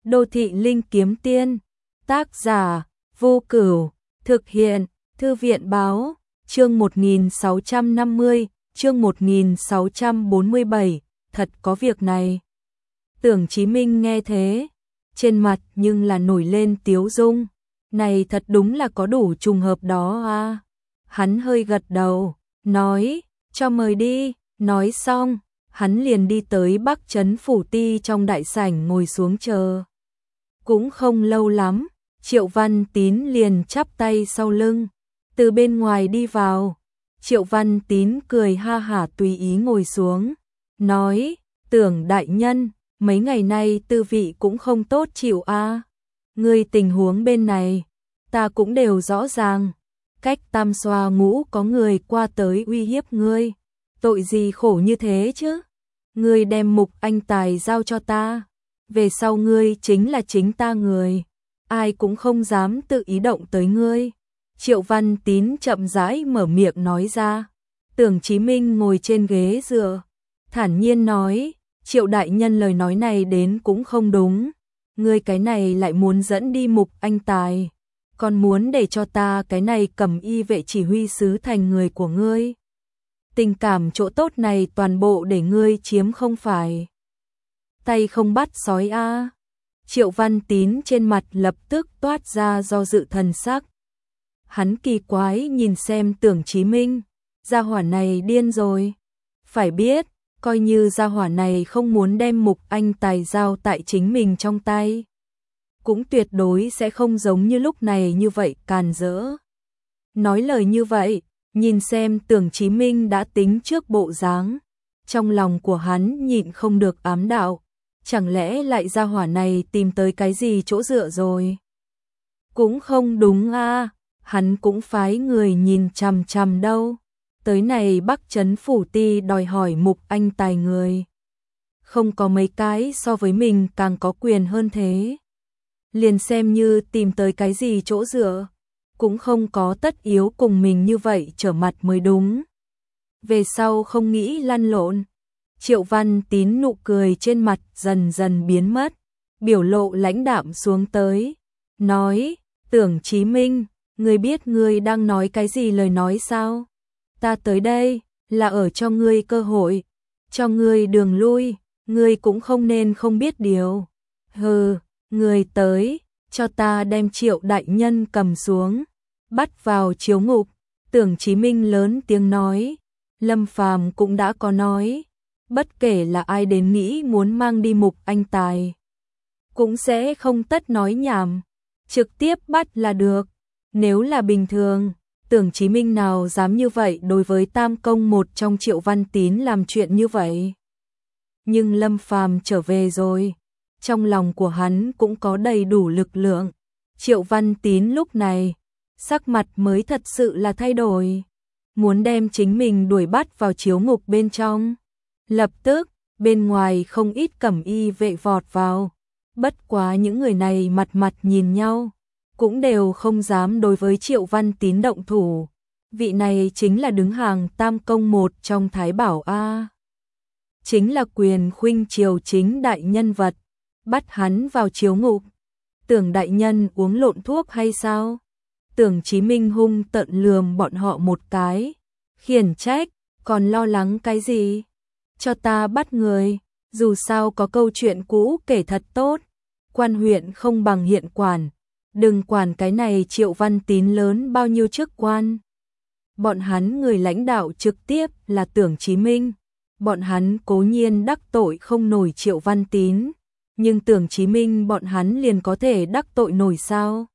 Đô thị linh kiếm tiên. Tác giả Vô Cửu. Thực hiện Thư viện báo. Chương 1650, chương 1647. Thật có việc này. Tưởng Chí Minh nghe thế, trên mặt nhưng là nổi lên tiếu dung. Này thật đúng là có đủ trùng hợp đó à. Hắn hơi gật đầu, nói, cho mời đi. Nói xong, hắn liền đi tới Bắc Trấn Phủ Ti trong đại sảnh ngồi xuống chờ. Cũng không lâu lắm, Triệu Văn Tín liền chắp tay sau lưng, từ bên ngoài đi vào. Triệu Văn Tín cười ha hả tùy ý ngồi xuống, nói, Tưởng đại nhân, mấy ngày nay tư vị cũng không tốt chịu a. Ngươi tình huống bên này, ta cũng đều rõ ràng. Cách Tam Xoa Ngũ có người qua tới uy hiếp ngươi, tội gì khổ như thế chứ? Ngươi đem Mục Anh Tài giao cho ta, về sau ngươi chính là chính ta người, ai cũng không dám tự ý động tới ngươi. Triệu Văn Tín chậm rãi mở miệng nói ra. Tưởng Chí Minh ngồi trên ghế dựa, thản nhiên nói, Triệu đại nhân lời nói này đến cũng không đúng. Ngươi cái này lại muốn dẫn đi Mục Anh Tài, còn muốn để cho ta cái này Cẩm Y vệ chỉ huy sứ thành người của ngươi. Tình cảm chỗ tốt này toàn bộ để ngươi chiếm không phải. Tay không bắt sói a. Triệu Văn Tín trên mặt lập tức toát ra do dự thần sắc. Hắn kỳ quái nhìn xem Tưởng Chí Minh, gia hỏa này điên rồi. Phải biết, coi như gia hỏa này không muốn đem Mục Anh Tài giao tại chính mình trong tay, cũng tuyệt đối sẽ không giống như lúc này như vậy càn rỡ. Nói lời như vậy, nhìn xem Tưởng Chí Minh đã tính trước bộ dáng, trong lòng của hắn nhịn không được ám đạo, chẳng lẽ lại gia hỏa này tìm tới cái gì chỗ dựa rồi? Cũng không đúng a, hắn cũng phái người nhìn chằm chằm đâu. Tới này Bắc Trấn Phủ Ti đòi hỏi Mục Anh Tài người, không có mấy cái so với mình càng có quyền hơn thế. Liền xem như tìm tới cái gì chỗ dựa, cũng không có tất yếu cùng mình như vậy trở mặt mới đúng. Về sau không nghĩ lăn lộn. Triệu Văn Tín nụ cười trên mặt dần dần biến mất, biểu lộ lãnh đạm xuống tới, nói, Tưởng Chí Minh, ngươi biết ngươi đang nói cái gì lời nói sao? Ta tới đây là ở cho ngươi cơ hội, cho ngươi đường lui, ngươi cũng không nên không biết điều. Hừ, ngươi tới, cho ta đem Triệu đại nhân cầm xuống, bắt vào chiếu ngục. Tưởng Chí Minh lớn tiếng nói, Lâm Phàm cũng đã có nói, bất kể là ai đến nghĩ muốn mang đi Mục Anh Tài, cũng sẽ không tất nói nhảm, trực tiếp bắt là được. Nếu là bình thường, Tưởng Chí Minh nào dám như vậy đối với tam công một trong Triệu Văn Tín làm chuyện như vậy. Nhưng Lâm Phàm trở về rồi, trong lòng của hắn cũng có đầy đủ lực lượng. Triệu Văn Tín lúc này, sắc mặt mới thật sự là thay đổi, muốn đem chính mình đuổi bắt vào chiếu ngục bên trong. Lập tức, bên ngoài không ít Cẩm Y vệ vọt vào, bất quá những người này mặt mặt nhìn nhau, cũng đều không dám đối với Triệu Văn Tín động thủ. Vị này chính là đứng hàng tam công một trong Thái Bảo A. Chính là quyền khuynh triều chính đại nhân vật, bắt hắn vào chiếu ngục. Tưởng đại nhân uống lộn thuốc hay sao? Tưởng Chí Minh hung tợn lườm bọn họ một cái, khiển trách, còn lo lắng cái gì? Cho ta bắt người, dù sao có câu chuyện cũ kể thật tốt, quan huyện không bằng hiện quản, đừng quản cái này Triệu Văn Tín lớn bao nhiêu chức quan. Bọn hắn người lãnh đạo trực tiếp là Tưởng Chí Minh, bọn hắn cố nhiên đắc tội không nổi Triệu Văn Tín, nhưng Tưởng Chí Minh bọn hắn liền có thể đắc tội nổi sao?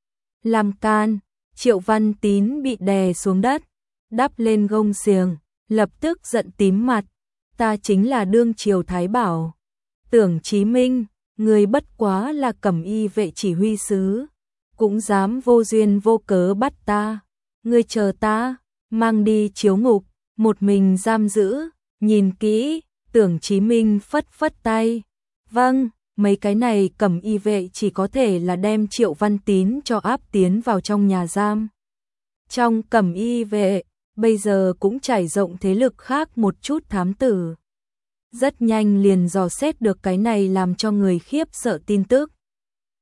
Làm can, Triệu Văn Tín bị đè xuống đất, đắp lên gông xiềng, lập tức giận tím mặt, ta chính là đương triều Thái Bảo. Tưởng Chí Minh, người bất quá là Cẩm Y vệ chỉ huy sứ, cũng dám vô duyên vô cớ bắt ta. Ngươi chờ ta, mang đi chiếu ngục, một mình giam giữ, nhìn kỹ. Tưởng Chí Minh phất phất tay, vâng. Mấy cái này Cẩm Y vệ chỉ có thể là đem Triệu Văn Tín cho áp tiến vào trong nhà giam. Trong Cẩm Y vệ, bây giờ cũng trải rộng thế lực khác một chút thám tử. Rất nhanh liền dò xét được cái này làm cho người khiếp sợ tin tức.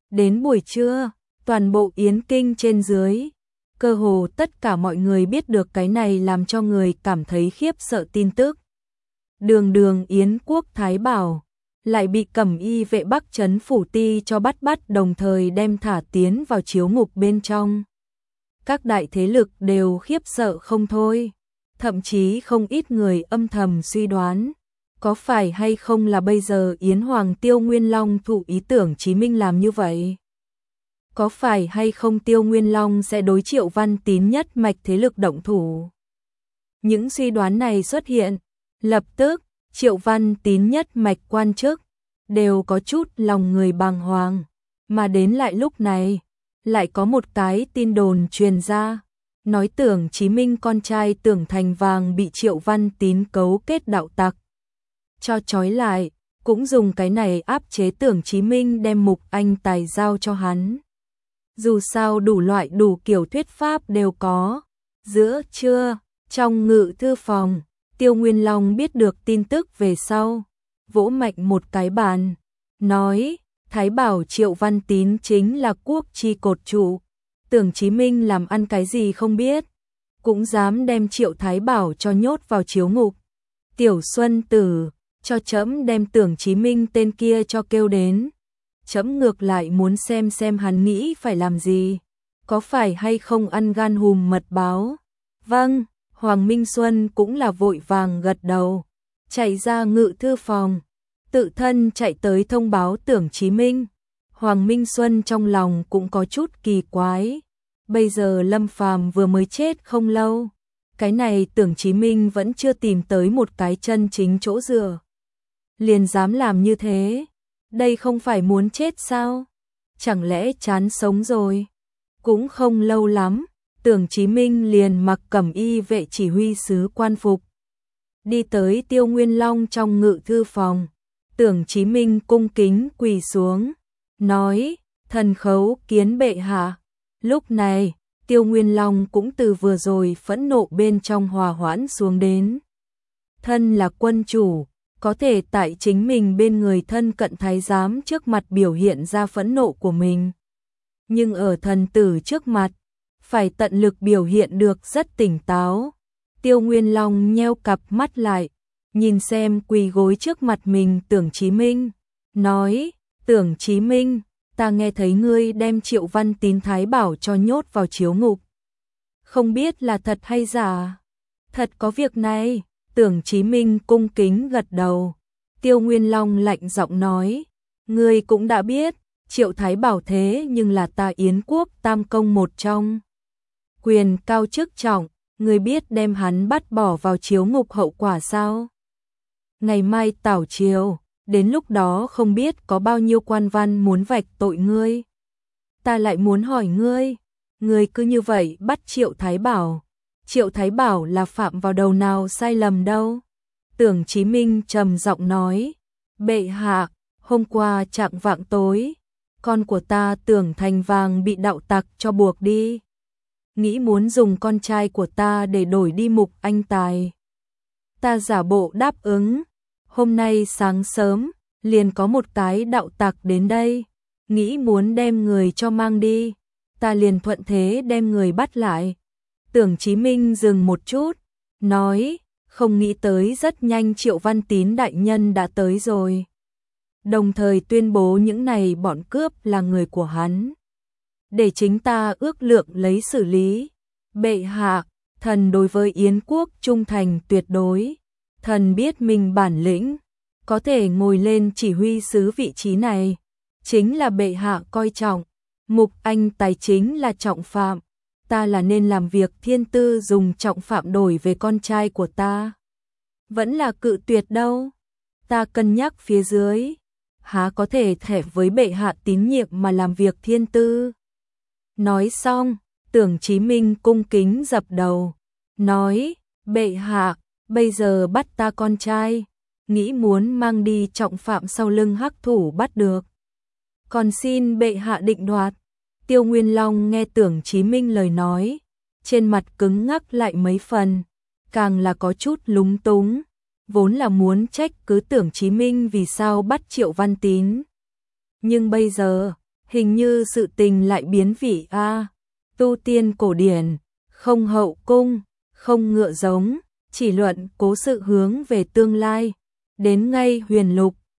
Đến buổi trưa, toàn bộ Yến Kinh trên dưới, cơ hồ tất cả mọi người biết được cái này làm cho người cảm thấy khiếp sợ tin tức. Đường đường Yến quốc Thái Bảo lại bị Cẩm Y vệ Bắc trấn phủ ti cho bắt đồng thời đem thả tiến vào chiếu ngục bên trong. Các đại thế lực đều khiếp sợ không thôi, thậm chí không ít người âm thầm suy đoán, có phải hay không là bây giờ Yến Hoàng Tiêu Nguyên Long thụ ý tưởng Chí Minh làm như vậy? Có phải hay không Tiêu Nguyên Long sẽ đối Triệu Văn Tín nhất mạch thế lực động thủ? Những suy đoán này xuất hiện, lập tức Triệu Văn Tín nhất mạch quan chức đều có chút lòng người bàng hoàng, mà đến lại lúc này, lại có một cái tin đồn truyền ra, nói Tưởng Chí Minh con trai Tưởng Thành Vàng bị Triệu Văn Tín cấu kết đạo tặc cho trói lại, cũng dùng cái này áp chế Tưởng Chí Minh đem Mục Anh Tài giao cho hắn. Dù sao đủ loại đủ kiểu thuyết pháp đều có. Giữa trưa, trong ngự thư phòng, Tiêu Nguyên Long biết được tin tức về sau, vỗ mạnh một cái bàn, nói, Thái Bảo Triệu Văn Tín chính là quốc chi cột trụ, Tưởng Chí Minh làm ăn cái gì không biết, cũng dám đem Triệu Thái Bảo cho nhốt vào chiếu ngục. Tiểu Xuân Tử, cho trẫm đem Tưởng Chí Minh tên kia cho kêu đến. Trẫm ngược lại muốn xem hắn nghĩ phải làm gì, có phải hay không ăn gan hùm mật báo. Vâng, Hoàng Minh Xuân cũng là vội vàng gật đầu, chạy ra ngự thư phòng, tự thân chạy tới thông báo Tưởng Chí Minh. Hoàng Minh Xuân trong lòng cũng có chút kỳ quái, bây giờ Lâm Phàm vừa mới chết không lâu, cái này Tưởng Chí Minh vẫn chưa tìm tới một cái chân chính chỗ dựa, liền dám làm như thế. Đây không phải muốn chết sao? Chẳng lẽ chán sống rồi? Cũng không lâu lắm, Tưởng Chí Minh liền mặc Cẩm Y vệ chỉ huy sứ quan phục, đi tới Tiêu Nguyên Long trong ngự thư phòng. Tưởng Chí Minh cung kính quỳ xuống, nói, thần khấu kiến bệ hạ. Lúc này, Tiêu Nguyên Long cũng từ vừa rồi phẫn nộ bên trong hòa hoãn xuống đến. Thân là quân chủ, có thể tại chính mình bên người thân cận thái giám trước mặt biểu hiện ra phẫn nộ của mình. Nhưng ở thần tử trước mặt, phải tận lực biểu hiện được rất tỉnh táo. Tiêu Nguyên Long nheo cặp mắt lại, nhìn xem quỳ gối trước mặt mình Tưởng Chí Minh, nói, Tưởng Chí Minh, ta nghe thấy ngươi đem Triệu Văn Tín Thái Bảo cho nhốt vào chiếu ngục. Không biết là thật hay giả? Thật có việc này. Tưởng Chí Minh cung kính gật đầu. Tiêu Nguyên Long lạnh giọng nói, ngươi cũng đã biết, Triệu Thái Bảo thế nhưng là ta Yến quốc tam công một trong. Quyền cao chức trọng, ngươi biết đem hắn bắt bỏ vào chiếu ngục hậu quả sao? Ngày mai tảo chiều, đến lúc đó không biết có bao nhiêu quan văn muốn vạch tội ngươi. Ta lại muốn hỏi ngươi cứ như vậy bắt Triệu Thái Bảo. Triệu Thái Bảo là phạm vào đầu nào sai lầm đâu? Tưởng Chí Minh trầm giọng nói, bệ hạ, hôm qua chạng vạng tối, con của ta Tưởng Thành Vàng bị đạo tặc cho buộc đi. Nghĩ muốn dùng con trai của ta để đổi đi Mục Anh Tài. Ta giả bộ đáp ứng, hôm nay sáng sớm, liền có một cái đạo tặc đến đây, nghĩ muốn đem người cho mang đi, ta liền thuận thế đem người bắt lại. Tưởng Chí Minh dừng một chút, nói, không nghĩ tới rất nhanh Triệu Văn Tín đại nhân đã tới rồi. Đồng thời tuyên bố những này bọn cướp là người của hắn. Để chính ta ước lượng lấy xử lý. Bệ hạ, thần đối với Yến quốc trung thành tuyệt đối. Thần biết mình bản lĩnh, có thể ngồi lên chỉ huy sứ vị trí này. Chính là bệ hạ coi trọng, Mục Anh Tài chính là trọng phạm. Ta là nên làm việc thiên tư dùng trọng phạm đổi về con trai của ta. Vẫn là cự tuyệt đâu. Ta cân nhắc phía dưới. Há có thể thẻ với bệ hạ tín nhiệm mà làm việc thiên tư. Nói xong, Tưởng Chí Minh cung kính dập đầu. Nói, bệ hạ, bây giờ bắt ta con trai. Nghĩ muốn mang đi trọng phạm sau lưng hắc thủ bắt được. Còn xin bệ hạ định đoạt. Tiêu Nguyên Long nghe Tưởng Chí Minh lời nói, trên mặt cứng ngắc lại mấy phần, càng là có chút lúng túng, vốn là muốn trách cứ Tưởng Chí Minh vì sao bắt Triệu Văn Tín. Nhưng bây giờ, Hình như sự tình lại biến vị a. Tu tiên cổ điển, không hậu cung, không ngựa giống, chỉ luận cố sự hướng về tương lai. Đến ngay huyền lục,